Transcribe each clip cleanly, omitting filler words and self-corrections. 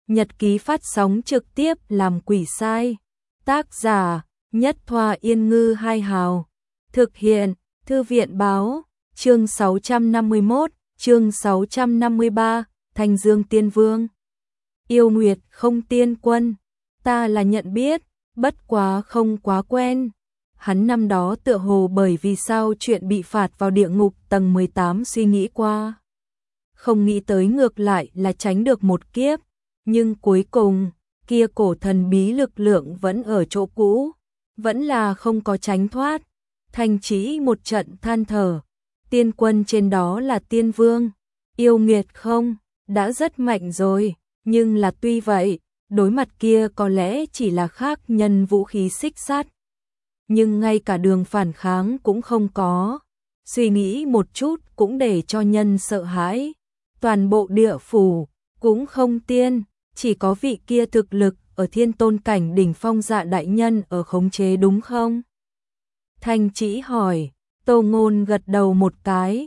Nhật ký phát sóng trực tiếp làm quỷ sai. Tác giả Nhất Thoa Yên Ngư Hai Hào. Thực hiện Thư viện Báo. Chương 651, chương 653, Thanh Dương Tiên Vương. Yêu Nguyệt không tiên quân. Ta là nhận biết, bất quá không quá quen. Hắn năm đó tựa hồ bởi vì sao chuyện bị phạt vào địa ngục tầng 18 suy nghĩ qua. Không nghĩ tới ngược lại là tránh được một kiếp. Nhưng cuối cùng, kia cổ thần bí lực lượng vẫn ở chỗ cũ. Vẫn là không có tránh thoát. Thanh Chỉ một trận than thở. Tiên quân trên đó là tiên vương. Yêu Nguyệt không, đã rất mạnh rồi. Nhưng là tuy vậy, đối mặt kia có lẽ chỉ là khác nhân vũ khí xích sắt. Nhưng ngay cả đường phản kháng cũng không có. Suy nghĩ một chút cũng để cho nhân sợ hãi. Toàn bộ địa phủ cũng không tiên, chỉ có vị kia thực lực ở thiên tôn cảnh đỉnh phong Dạ đại nhân ở khống chế đúng không? Thanh Chỉ hỏi. Tô Ngôn gật đầu một cái.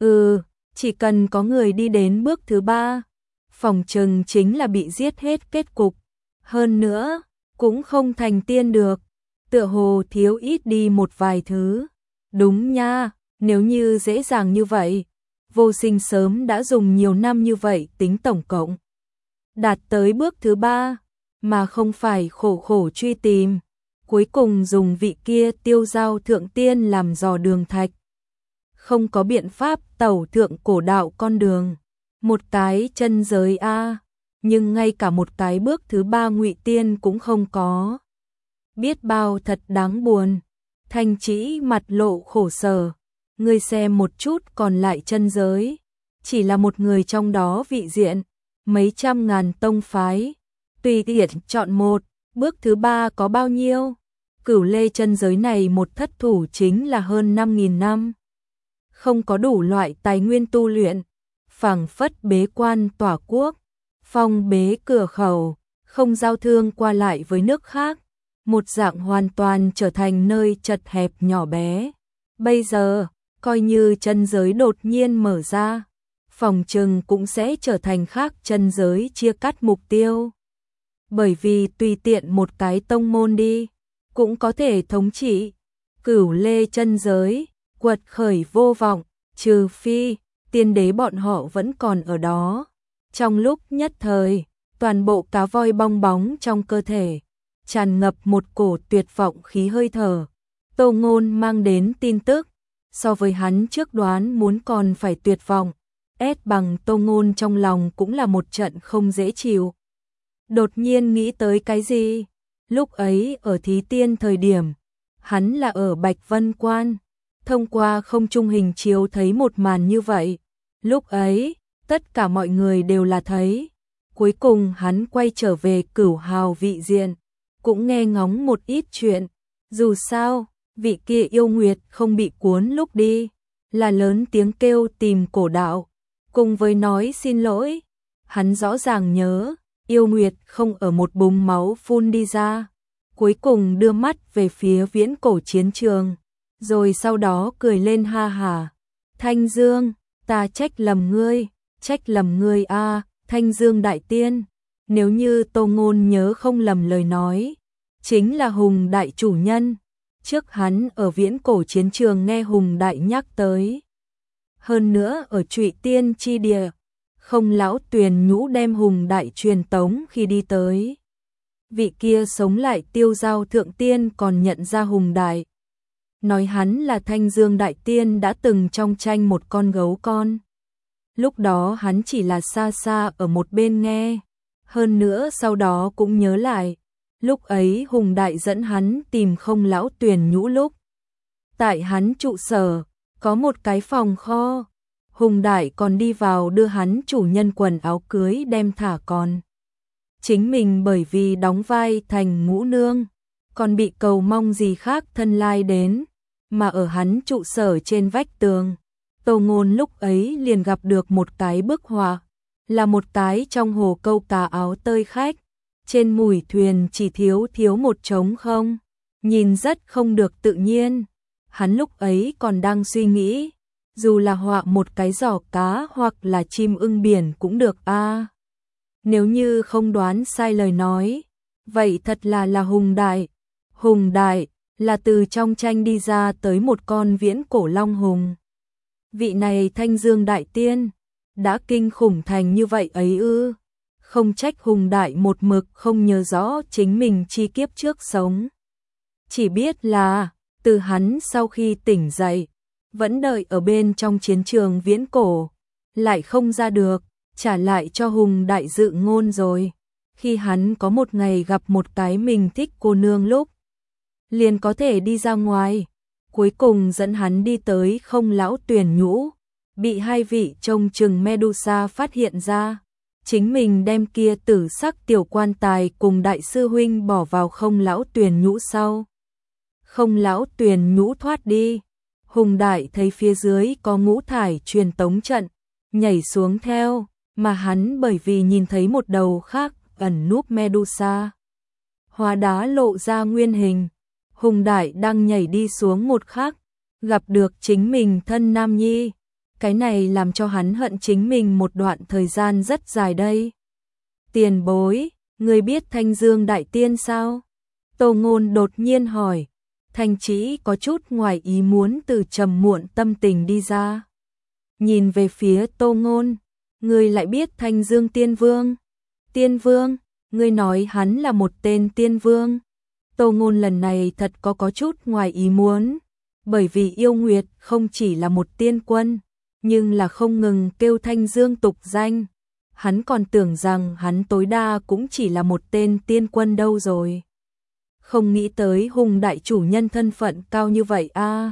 Chỉ cần có người đi đến bước thứ 3, phòng trừng chính là bị giết hết kết cục. Hơn nữa, cũng không thành tiên được. Tựa hồ thiếu ít đi một vài thứ. Đúng nha, nếu như dễ dàng như vậy, Vô Sinh sớm đã dùng nhiều năm như vậy tính tổng cộng. Đạt tới bước thứ 3, mà không phải khổ khổ truy tìm. Cuối cùng dùng vị kia tiêu giao thượng tiên làm dò đường thạch. Không có biện pháp tẩu thượng cổ đạo con đường. Một cái chân giới a, nhưng ngay cả một cái bước thứ 3 ngụy tiên cũng không có. Biết bao thật đáng buồn. Thanh Chỉ mặt lộ khổ sở. Ngươi xem một chút còn lại chân giới. Chỉ là một người trong đó vị diện. Mấy trăm ngàn tông phái. Tùy tiện chọn một. Bước thứ 3 có bao nhiêu? Cửu lê chân giới này một thất thủ chính là hơn 5.000 năm. Không có đủ loại tài nguyên tu luyện. Phảng phất bế quan tỏa quốc. Phong bế cửa khẩu. Không giao thương qua lại với nước khác. Một dạng hoàn toàn trở thành nơi chật hẹp nhỏ bé. Bây giờ, coi như chân giới đột nhiên mở ra, phòng trừng cũng sẽ trở thành khác chân giới chia cắt mục tiêu. Bởi vì tùy tiện một cái tông môn đi, cũng có thể thống trị. Cửu lê chân giới, quật khởi vô vọng, trừ phi, tiên đế bọn họ vẫn còn ở đó. Trong lúc nhất thời, toàn bộ cá voi bong bóng trong cơ thể, tràn ngập một cổ tuyệt vọng khí hơi thở. Tô Ngôn mang đến tin tức, so với hắn trước đoán muốn còn phải tuyệt vọng. Bằng Tô Ngôn trong lòng cũng là một trận không dễ chịu. Đột nhiên nghĩ tới cái gì? Lúc ấy ở thí tiên thời điểm, hắn là ở Bạch Vân Quan, thông qua không trung hình chiếu thấy một màn như vậy. Lúc ấy, tất cả mọi người đều là thấy. Cuối cùng hắn quay trở về Cửu Hào vị diện, cũng nghe ngóng một ít chuyện. Dù sao, vị kia yêu nguyệt không bị cuốn lúc đi, là lớn tiếng kêu tìm cổ đạo, cùng với nói xin lỗi. Hắn rõ ràng nhớ, yêu nguyệt không ở một búng máu phun đi ra. Cuối cùng đưa mắt về phía viễn cổ chiến trường, rồi sau đó cười lên ha hả. Thanh Dương, ta trách lầm ngươi a, Thanh Dương đại tiên. Nếu như Tô Ngôn nhớ không lầm lời nói, chính là Hùng đại chủ nhân. Trước hắn ở viễn cổ chiến trường nghe Hùng đại nhắc tới. Hơn nữa ở Trụy Tiên chi địa, không lão Tuyền Nhũ đem Hùng đại truyền tống khi đi tới. Vị kia sống lại tiêu giao thượng tiên còn nhận ra Hùng đại. Nói hắn là Thanh Dương đại tiên đã từng trong tranh một con gấu con. Lúc đó hắn chỉ là xa xa ở một bên nghe. Hơn nữa sau đó cũng nhớ lại. Lúc ấy Hùng đại dẫn hắn tìm không lão Tuyền Nhũ lúc. Tại hắn trụ sở, có một cái phòng kho. Hùng đại còn đi vào đưa hắn chủ nhân quần áo cưới đem thả còn. Chính mình bởi vì đóng vai thành ngũ nương, còn bị cầu mong gì khác thân lai đến. Mà ở hắn trụ sở trên vách tường, Tô Ngôn lúc ấy liền gặp được một cái bức họa. Là một cái trong hồ câu cá áo tơi khách. Trên mùi thuyền chỉ thiếu một trống không, nhìn rất không được tự nhiên. Hắn lúc ấy còn đang suy nghĩ, dù là họa một cái giỏ cá hoặc là chim ưng biển cũng được a. nếu như không đoán sai lời nói, vậy thật là Hùng Đại. Hùng Đại là từ trong tranh đi ra tới một con viễn cổ long hùng. Vị này Thanh Dương Đại Tiên, đã kinh khủng thành như vậy ấy ư? Không trách Hùng Đại một mực không nhớ rõ chính mình chi kiếp trước sống. Chỉ biết là, từ hắn sau khi tỉnh dậy, vẫn đợi ở bên trong chiến trường viễn cổ, lại không ra được, trả lại cho Hùng Đại dự ngôn rồi. Khi hắn có một ngày gặp một cái mình thích cô nương lúc, liền có thể đi ra ngoài. Cuối cùng dẫn hắn đi tới Không Lão Tuyển Nhũ, bị hai vị trông chừng Medusa phát hiện ra. Chính mình đem kia tử sắc tiểu quan tài cùng đại sư huynh bỏ vào Không Lão Tuyển Nhũ sau. Không Lão Tuyển Nhũ thoát đi. Hùng Đại thấy phía dưới có ngũ thải truyền tống trận, nhảy xuống theo, mà hắn bởi vì nhìn thấy một đầu khác ẩn núp Medusa. Hóa đá lộ ra nguyên hình. Hùng Đại đang nhảy đi xuống một khắc, gặp được chính mình thân nam nhi. Cái này làm cho hắn hận chính mình một đoạn thời gian rất dài đây. Tiền bối, người biết Thanh Dương Đại Tiên sao? Tô Ngôn đột nhiên hỏi. Thanh Chỉ có chút ngoài ý muốn từ trầm muộn tâm tình đi ra. Nhìn về phía Tô Ngôn, người lại biết Thanh Dương Tiên Vương. Tiên Vương, người nói hắn là một tên tiên vương. Tô Ngôn lần này thật có chút ngoài ý muốn, bởi vì Yêu Nguyệt không chỉ là một tiên quân, nhưng là không ngừng kêu Thanh Dương tục danh. Hắn còn tưởng rằng hắn tối đa cũng chỉ là một tên tiên quân đâu rồi. Không nghĩ tới Hùng Đại chủ nhân thân phận cao như vậy a.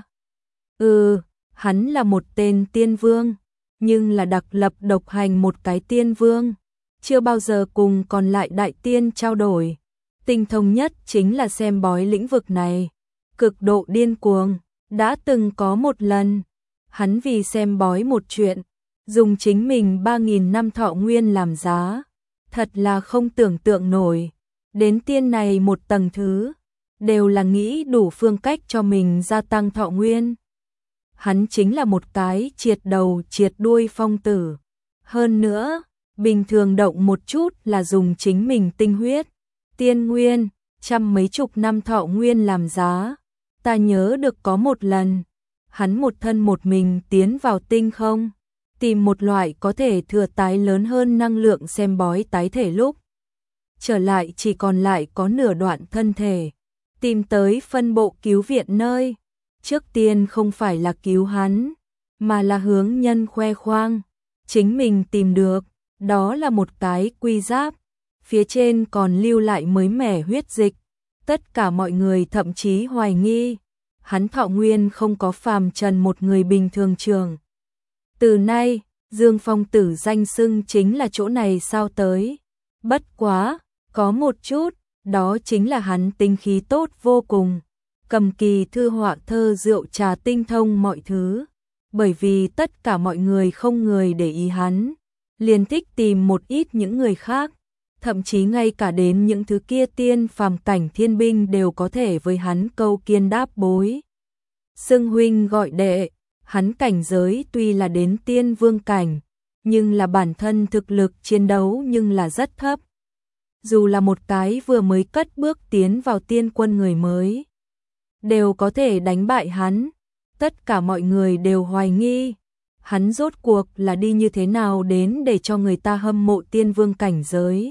Hắn là một tên tiên vương, nhưng là đặc lập độc hành một cái tiên vương, chưa bao giờ cùng còn lại đại tiên trao đổi. Tinh thông nhất chính là xem bói lĩnh vực này, cực độ điên cuồng. Đã từng có một lần, hắn vì xem bói một chuyện, dùng chính mình 3.000 năm thọ nguyên làm giá, thật là không tưởng tượng nổi. Đến tiên này một tầng thứ, đều là nghĩ đủ phương cách cho mình gia tăng thọ nguyên. Hắn chính là một cái triệt đầu triệt đuôi phong tử. Hơn nữa, bình thường động một chút là dùng chính mình tinh huyết, tiên nguyên, trăm mấy chục năm thọ nguyên làm giá. Ta nhớ được có một lần, hắn một thân một mình tiến vào tinh không, tìm một loại có thể thừa tái lớn hơn năng lượng xem bói tái thể lúc. Trở lại chỉ còn lại có nửa đoạn thân thể, tìm tới phân bộ cứu viện nơi. Trước tiên không phải là cứu hắn, mà là hướng nhân khoe khoang. Chính mình tìm được, đó là một cái quy giáp, phía trên còn lưu lại mới mẻ huyết dịch. Tất cả mọi người thậm chí hoài nghi, hắn thọ nguyên không có phàm trần một người bình thường trường. Từ nay, Dương Phong Tử danh xưng chính là chỗ này sao tới. Bất quá, có một chút, đó chính là hắn tinh khí tốt vô cùng. Cầm kỳ thư họa thơ rượu trà tinh thông mọi thứ. Bởi vì tất cả mọi người không người để ý hắn, liền thích tìm một ít những người khác. Thậm chí ngay cả đến những thứ kia tiên phàm cảnh thiên binh đều có thể với hắn câu kiên đáp bối. Xưng huynh gọi đệ, hắn cảnh giới tuy là đến tiên vương cảnh, nhưng là bản thân thực lực chiến đấu nhưng là rất thấp. Dù là một cái vừa mới cất bước tiến vào tiên quân người mới, đều có thể đánh bại hắn. Tất cả mọi người đều hoài nghi, hắn rốt cuộc là đi như thế nào đến để cho người ta hâm mộ tiên vương cảnh giới.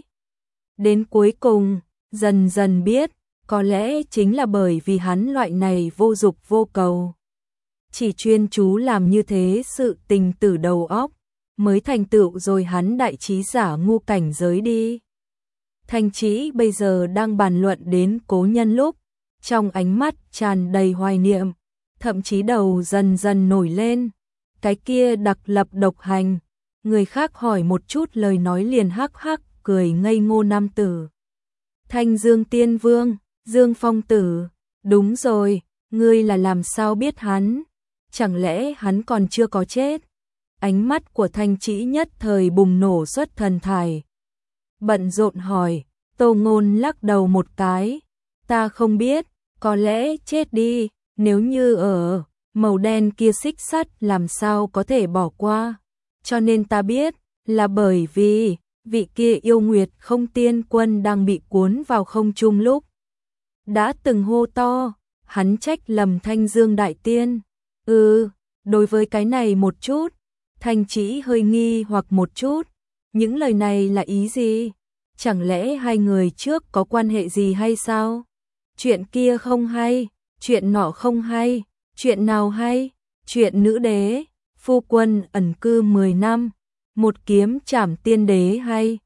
Đến cuối cùng, dần dần biết, có lẽ chính là bởi vì hắn loại này vô dục vô cầu, chỉ chuyên chú làm như thế sự tình từ đầu óc, mới thành tựu rồi hắn đại trí giả ngu cảnh giới đi. Thanh Chỉ bây giờ đang bàn luận đến cố nhân lúc, trong ánh mắt tràn đầy hoài niệm, thậm chí đầu dần dần nổi lên. Cái kia đặc lập độc hành, người khác hỏi một chút lời nói liền hắc hắc cười ngây ngô nam tử. Thanh Dương Tiên Vương, Dương Phong Tử, đúng rồi, ngươi là làm sao biết hắn? Chẳng lẽ hắn còn chưa có chết? Ánh mắt của Thanh Chỉ nhất thời bùng nổ xuất thần thải. Bận rộn hỏi, Tô Ngôn lắc đầu một cái, ta không biết, có lẽ chết đi, nếu như ở màu đen kia xích sắt làm sao có thể bỏ qua, cho nên ta biết, là bởi vì vị kia yêu nguyệt không tiên quân đang bị cuốn vào không trung lúc đã từng hô to, hắn trách lầm Thanh Dương đại tiên. Đối với cái này một chút, Thanh Chỉ hơi nghi hoặc một chút, những lời này là ý gì? Chẳng lẽ hai người trước có quan hệ gì hay sao? Chuyện kia không hay, chuyện nọ không hay, chuyện nào hay? Chuyện nữ đế, phu quân ẩn cư 10 năm, một kiếm trảm tiên đế hay?